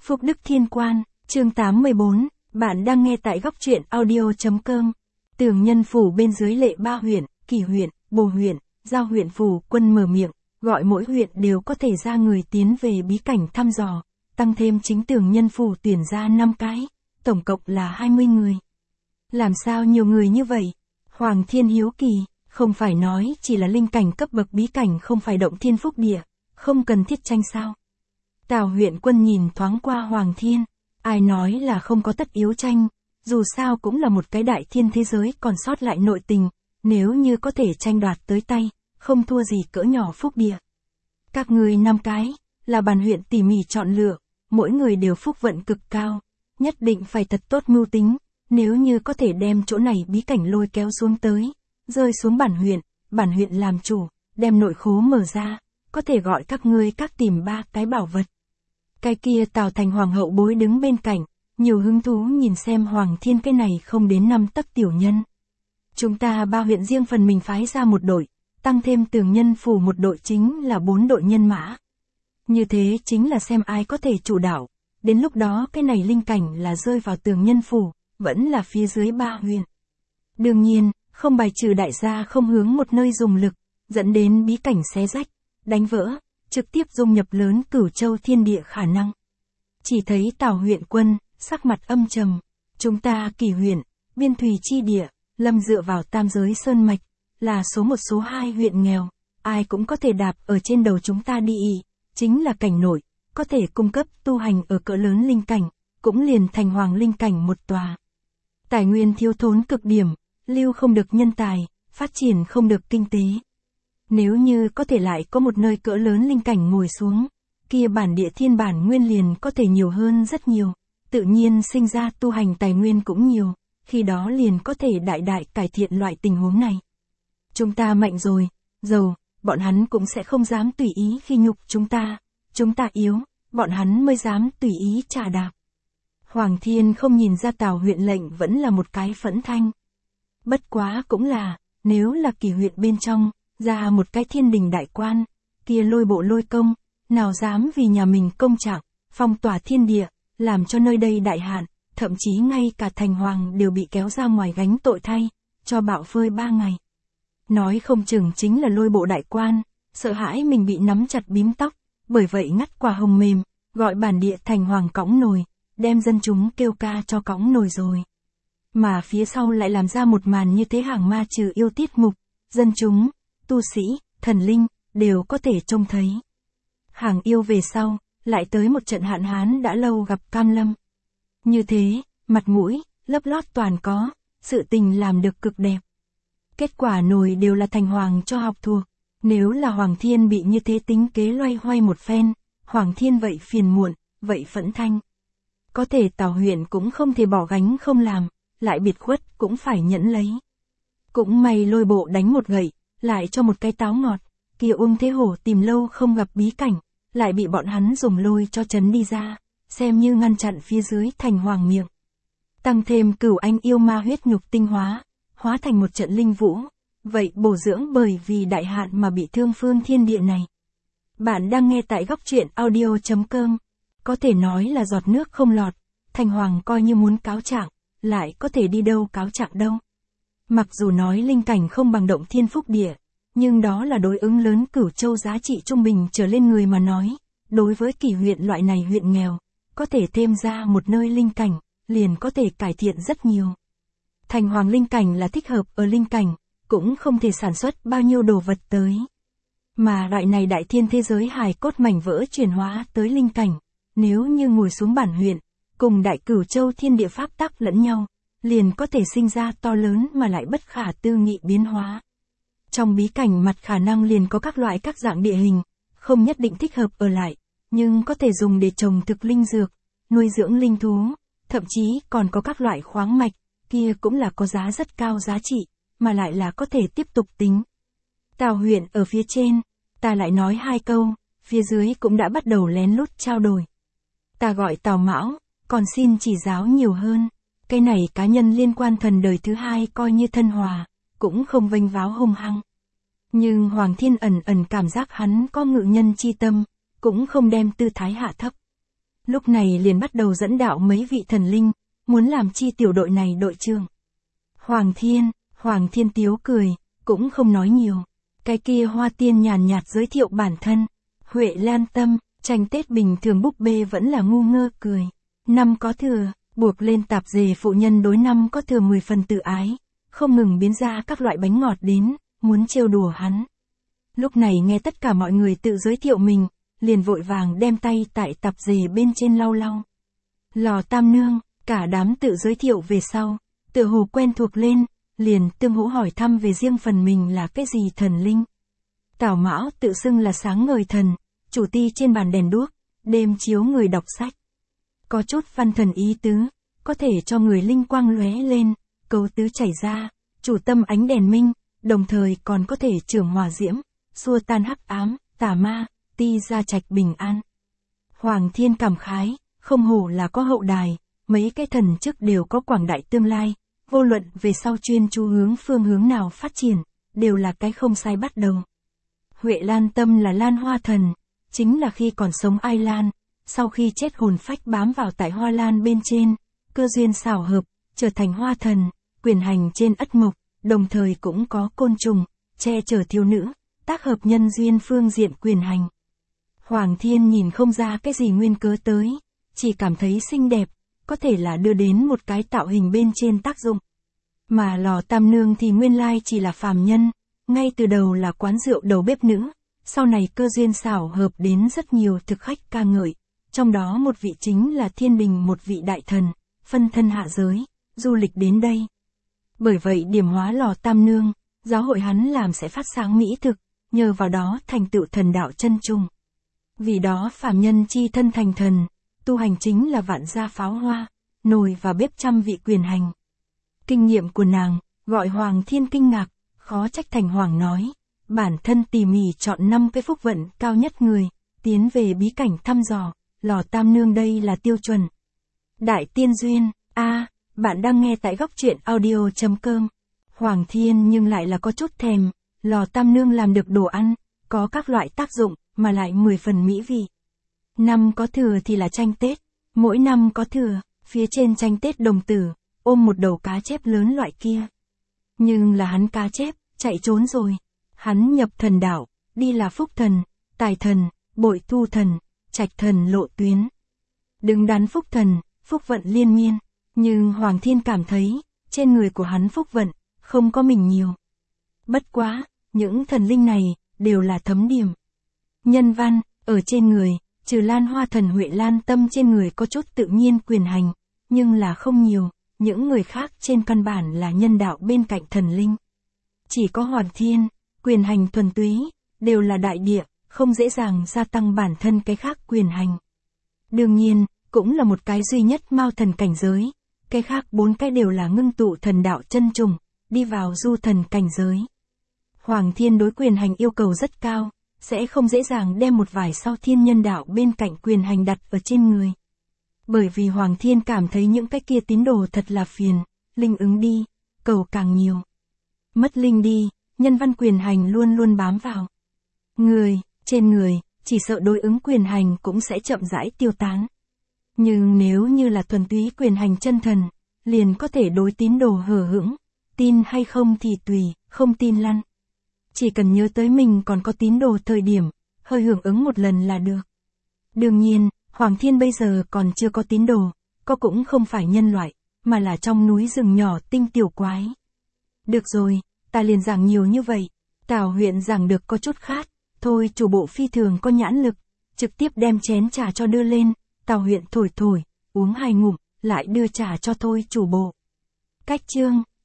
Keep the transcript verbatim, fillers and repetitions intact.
Phúc Đức Thiên Quan, chương tám mươi bốn, bạn đang nghe tại góc truyện audio.com. Tường Nhân Phủ bên dưới lệ ba huyện, Kỳ huyện, Bồ huyện, Giao huyện phủ, quân mở miệng, gọi mỗi huyện đều có thể ra người tiến về bí cảnh thăm dò, tăng thêm chính Tường Nhân Phủ tuyển ra năm cái, tổng cộng là hai mươi người. Làm sao nhiều người như vậy? Hoàng Thiên hiếu kỳ, không phải nói chỉ là linh cảnh cấp bậc bí cảnh không phải động thiên phúc địa, không cần thiết tranh sao? Tào huyện quân nhìn thoáng qua Hoàng Thiên, ai nói là không có tất yếu tranh, dù sao cũng là một cái đại thiên thế giới còn sót lại nội tình, nếu như có thể tranh đoạt tới tay, không thua gì cỡ nhỏ phúc địa. Các người năm cái, là bản huyện tỉ mỉ chọn lựa, mỗi người đều phúc vận cực cao, nhất định phải thật tốt mưu tính, nếu như có thể đem chỗ này bí cảnh lôi kéo xuống tới, rơi xuống bản huyện, bản huyện làm chủ, đem nội khố mở ra, có thể gọi các ngươi các tìm ba cái bảo vật. Cái kia Tào Thành Hoàng hậu bối đứng bên cạnh, nhiều hứng thú nhìn xem Hoàng Thiên cái này không đến năm tấc tiểu nhân. Chúng ta ba huyện riêng phần mình phái ra một đội, tăng thêm Tường Nhân Phủ một đội chính là bốn đội nhân mã. Như thế chính là xem ai có thể chủ đạo, đến lúc đó cái này linh cảnh là rơi vào Tường Nhân Phủ, vẫn là phía dưới ba huyện. Đương nhiên, không bài trừ đại gia không hướng một nơi dùng lực, dẫn đến bí cảnh xé rách, đánh vỡ, trực tiếp dung nhập lớn Cửu Châu thiên địa khả năng. Chỉ thấy Tào huyện quân, sắc mặt âm trầm, chúng ta Kỳ huyện, biên thùy chi địa, lâm dựa vào tam giới sơn mạch, là số một số hai huyện nghèo, ai cũng có thể đạp ở trên đầu chúng ta đi ý, chính là cảnh nội, có thể cung cấp tu hành ở cỡ lớn linh cảnh, cũng liền thành hoàng linh cảnh một tòa. Tài nguyên thiếu thốn cực điểm, lưu không được nhân tài, phát triển không được kinh tế. Nếu như có thể lại có một nơi cỡ lớn linh cảnh ngồi xuống, kia bản địa thiên bản nguyên liền có thể nhiều hơn rất nhiều, tự nhiên sinh ra tu hành tài nguyên cũng nhiều, khi đó liền có thể đại đại cải thiện loại tình huống này. Chúng ta mạnh rồi, giàu, bọn hắn cũng sẽ không dám tùy ý khi nhục chúng ta, chúng ta yếu, bọn hắn mới dám tùy ý trà đạp. Hoàng Thiên không nhìn ra Tào huyện lệnh vẫn là một cái phẫn thanh. Bất quá cũng là, nếu là Kỳ huyện bên trong, ra một cái thiên đình đại quan, kia lôi bộ lôi công, nào dám vì nhà mình công trạng, phong tỏa thiên địa, làm cho nơi đây đại hạn, thậm chí ngay cả thành hoàng đều bị kéo ra ngoài gánh tội thay, cho bạo phơi ba ngày. Nói không chừng chính là lôi bộ đại quan, sợ hãi mình bị nắm chặt bím tóc, bởi vậy ngắt quả hồng mềm, gọi bản địa thành hoàng cõng nồi, đem dân chúng kêu ca cho cõng nồi rồi. Mà phía sau lại làm ra một màn như thế hàng ma trừ yêu tiết mục, dân chúng, tu sĩ, thần linh, đều có thể trông thấy. Hàng yêu về sau, lại tới một trận hạn hán đã lâu gặp cam lâm. Như thế, mặt mũi, lấp lót toàn có, sự tình làm được cực đẹp. Kết quả nồi đều là thành hoàng cho học thuộc, nếu là Hoàng Thiên bị như thế tính kế loay hoay một phen, Hoàng Thiên vậy phiền muộn, vậy phẫn thanh. Có thể Tào huyện cũng không thể bỏ gánh không làm, lại biệt khuất cũng phải nhẫn lấy. Cũng may lôi bộ đánh một gậy, lại cho một cái táo ngọt, kia Uông Thế Hổ tìm lâu không gặp bí cảnh, lại bị bọn hắn dùng lôi cho trấn đi ra, xem như ngăn chặn phía dưới thành hoàng miệng. Tăng thêm Cửu Anh yêu ma huyết nhục tinh hóa, hóa thành một trận linh vũ, vậy bổ dưỡng bởi vì đại hạn mà bị thương phương thiên địa này. Bạn đang nghe tại góc truyện audio.com, có thể nói là giọt nước không lọt, thành hoàng coi như muốn cáo trạng, lại có thể đi đâu cáo trạng đâu. Mặc dù nói linh cảnh không bằng động thiên phúc địa, nhưng đó là đối ứng lớn Cửu Châu giá trị trung bình trở lên người mà nói, đối với Kỳ huyện loại này huyện nghèo, có thể thêm ra một nơi linh cảnh, liền có thể cải thiện rất nhiều. Thành hoàng linh cảnh là thích hợp ở linh cảnh, cũng không thể sản xuất bao nhiêu đồ vật tới. Mà loại này đại thiên thế giới hài cốt mảnh vỡ chuyển hóa tới linh cảnh, nếu như ngồi xuống bản huyện, cùng đại Cửu Châu thiên địa pháp tắc lẫn nhau, liền có thể sinh ra to lớn mà lại bất khả tư nghị biến hóa. Trong bí cảnh mặt khả năng liền có các loại các dạng địa hình, không nhất định thích hợp ở lại, nhưng có thể dùng để trồng thực linh dược, nuôi dưỡng linh thú, thậm chí còn có các loại khoáng mạch, kia cũng là có giá rất cao giá trị, mà lại là có thể tiếp tục tính. Tào huyện ở phía trên, ta lại nói hai câu, phía dưới cũng đã bắt đầu lén lút trao đổi. Ta gọi Tào Mão, còn xin chỉ giáo nhiều hơn, cái này cá nhân liên quan thần đời thứ hai coi như thân hòa, cũng không vênh váo hung hăng. Nhưng Hoàng Thiên ẩn ẩn cảm giác hắn có ngự nhân chi tâm, cũng không đem tư thái hạ thấp. Lúc này liền bắt đầu dẫn đạo mấy vị thần linh, muốn làm chi tiểu đội này đội trưởng. Hoàng Thiên, Hoàng Thiên tiếu cười, cũng không nói nhiều. Cái kia Hoa Tiên nhàn nhạt giới thiệu bản thân. Huệ Lan Tâm, tranh Tết bình thường búp bê vẫn là ngu ngơ cười. Năm có thừa, buộc lên tạp dề phụ nhân đối năm có thừa mười phần tự ái, không ngừng biến ra các loại bánh ngọt đến, muốn trêu đùa hắn. Lúc này nghe tất cả mọi người tự giới thiệu mình, liền vội vàng đem tay tại tạp dề bên trên lau lau. Lò Tam Nương, cả đám tự giới thiệu về sau, tựa hồ quen thuộc lên, liền tương hỗ hỏi thăm về riêng phần mình là cái gì thần linh. Tào Mão tự xưng là sáng ngời thần, chủ ti trên bàn đèn đuốc, đêm chiếu người đọc sách. Có chút văn thần ý tứ, có thể cho người linh quang lóe lên, câu tứ chảy ra, chủ tâm ánh đèn minh, đồng thời còn có thể trưởng hỏa diễm, xua tan hắc ám, tà ma, ti gia trạch bình an. Hoàng Thiên cảm khái, không hổ là có hậu đài, mấy cái thần chức đều có quảng đại tương lai, vô luận về sau chuyên chú hướng phương hướng nào phát triển, đều là cái không sai bắt đầu. Huệ Lan Tâm là Lan Hoa thần, chính là khi còn sống Ai Lan, sau khi chết hồn phách bám vào tại hoa lan bên trên, cơ duyên xảo hợp, trở thành hoa thần, quyền hành trên ất mộc, đồng thời cũng có côn trùng, che chở thiếu nữ, tác hợp nhân duyên phương diện quyền hành. Hoàng Thiên nhìn không ra cái gì nguyên cớ tới, chỉ cảm thấy xinh đẹp, có thể là đưa đến một cái tạo hình bên trên tác dụng. Mà Lò Tam Nương thì nguyên lai chỉ là phàm nhân, ngay từ đầu là quán rượu đầu bếp nữ, sau này cơ duyên xảo hợp đến rất nhiều thực khách ca ngợi, trong đó một vị chính là Thiên Bình một vị đại thần, phân thân hạ giới, du lịch đến đây. Bởi vậy điểm hóa Lò Tam Nương, giáo hội hắn làm sẽ phát sáng mỹ thực, nhờ vào đó thành tựu thần đạo chân trung. Vì đó phàm nhân chi thân thành thần, tu hành chính là vạn gia pháo hoa, nồi và bếp trăm vị quyền hành. Kinh nghiệm của nàng, gọi Hoàng Thiên kinh ngạc, khó trách Thành Hoàng nói, bản thân tỉ mỉ chọn năm cái phúc vận cao nhất người, tiến về bí cảnh thăm dò, Lò Tam Nương đây là tiêu chuẩn. Đại tiên duyên, a à, bạn đang nghe tại góc truyện audio chấm com. Hoàng Thiên nhưng lại là có chút thèm, Lò Tam Nương làm được đồ ăn, có các loại tác dụng, mà lại mười phần mỹ vị. Năm có thừa thì là tranh Tết, mỗi năm có thừa, phía trên tranh Tết đồng tử, ôm một đầu cá chép lớn loại kia. Nhưng là hắn cá chép, chạy trốn rồi. Hắn nhập thần đạo, đi là phúc thần, tài thần, bội thu thần, trạch thần lộ tuyến. Đứng đắn phúc thần, phúc vận liên miên, nhưng Hoàng Thiên cảm thấy, trên người của hắn phúc vận, không có mình nhiều. Bất quá, những thần linh này, đều là thấm điểm. Nhân văn, ở trên người, trừ Lan Hoa thần Huệ Lan Tâm trên người có chút tự nhiên quyền hành, nhưng là không nhiều, những người khác trên căn bản là nhân đạo bên cạnh thần linh. Chỉ có Hoàng Thiên, quyền hành thuần túy, đều là đại địa, không dễ dàng gia tăng bản thân cái khác quyền hành. Đương nhiên, cũng là một cái duy nhất mao thần cảnh giới, cái khác bốn cái đều là ngưng tụ thần đạo chân trùng, đi vào du thần cảnh giới. Hoàng Thiên đối quyền hành yêu cầu rất cao, sẽ không dễ dàng đem một vài sao thiên nhân đạo bên cạnh quyền hành đặt ở trên người. Bởi vì Hoàng Thiên cảm thấy những cái kia tín đồ thật là phiền, linh ứng đi, cầu càng nhiều. Mất linh đi, nhân văn quyền hành luôn luôn bám vào. Người, trên người, chỉ sợ đối ứng quyền hành cũng sẽ chậm rãi tiêu tán. Nhưng nếu như là thuần túy quyền hành chân thần, liền có thể đối tín đồ hờ hững, tin hay không thì tùy, không tin lăn. Chỉ cần nhớ tới mình còn có tín đồ thời điểm, hơi hưởng ứng một lần là được. Đương nhiên, Hoàng Thiên bây giờ còn chưa có tín đồ, có cũng không phải nhân loại, mà là trong núi rừng nhỏ tinh tiểu quái. Được rồi, ta liền giảng nhiều như vậy, Tào huyện giảng được có chút khát, thôi chủ bộ phi thường có nhãn lực, trực tiếp đem chén trà cho đưa lên, Tào huyện thổi thổi, uống hai ngụm, lại đưa trà cho thôi chủ bộ. Cách chương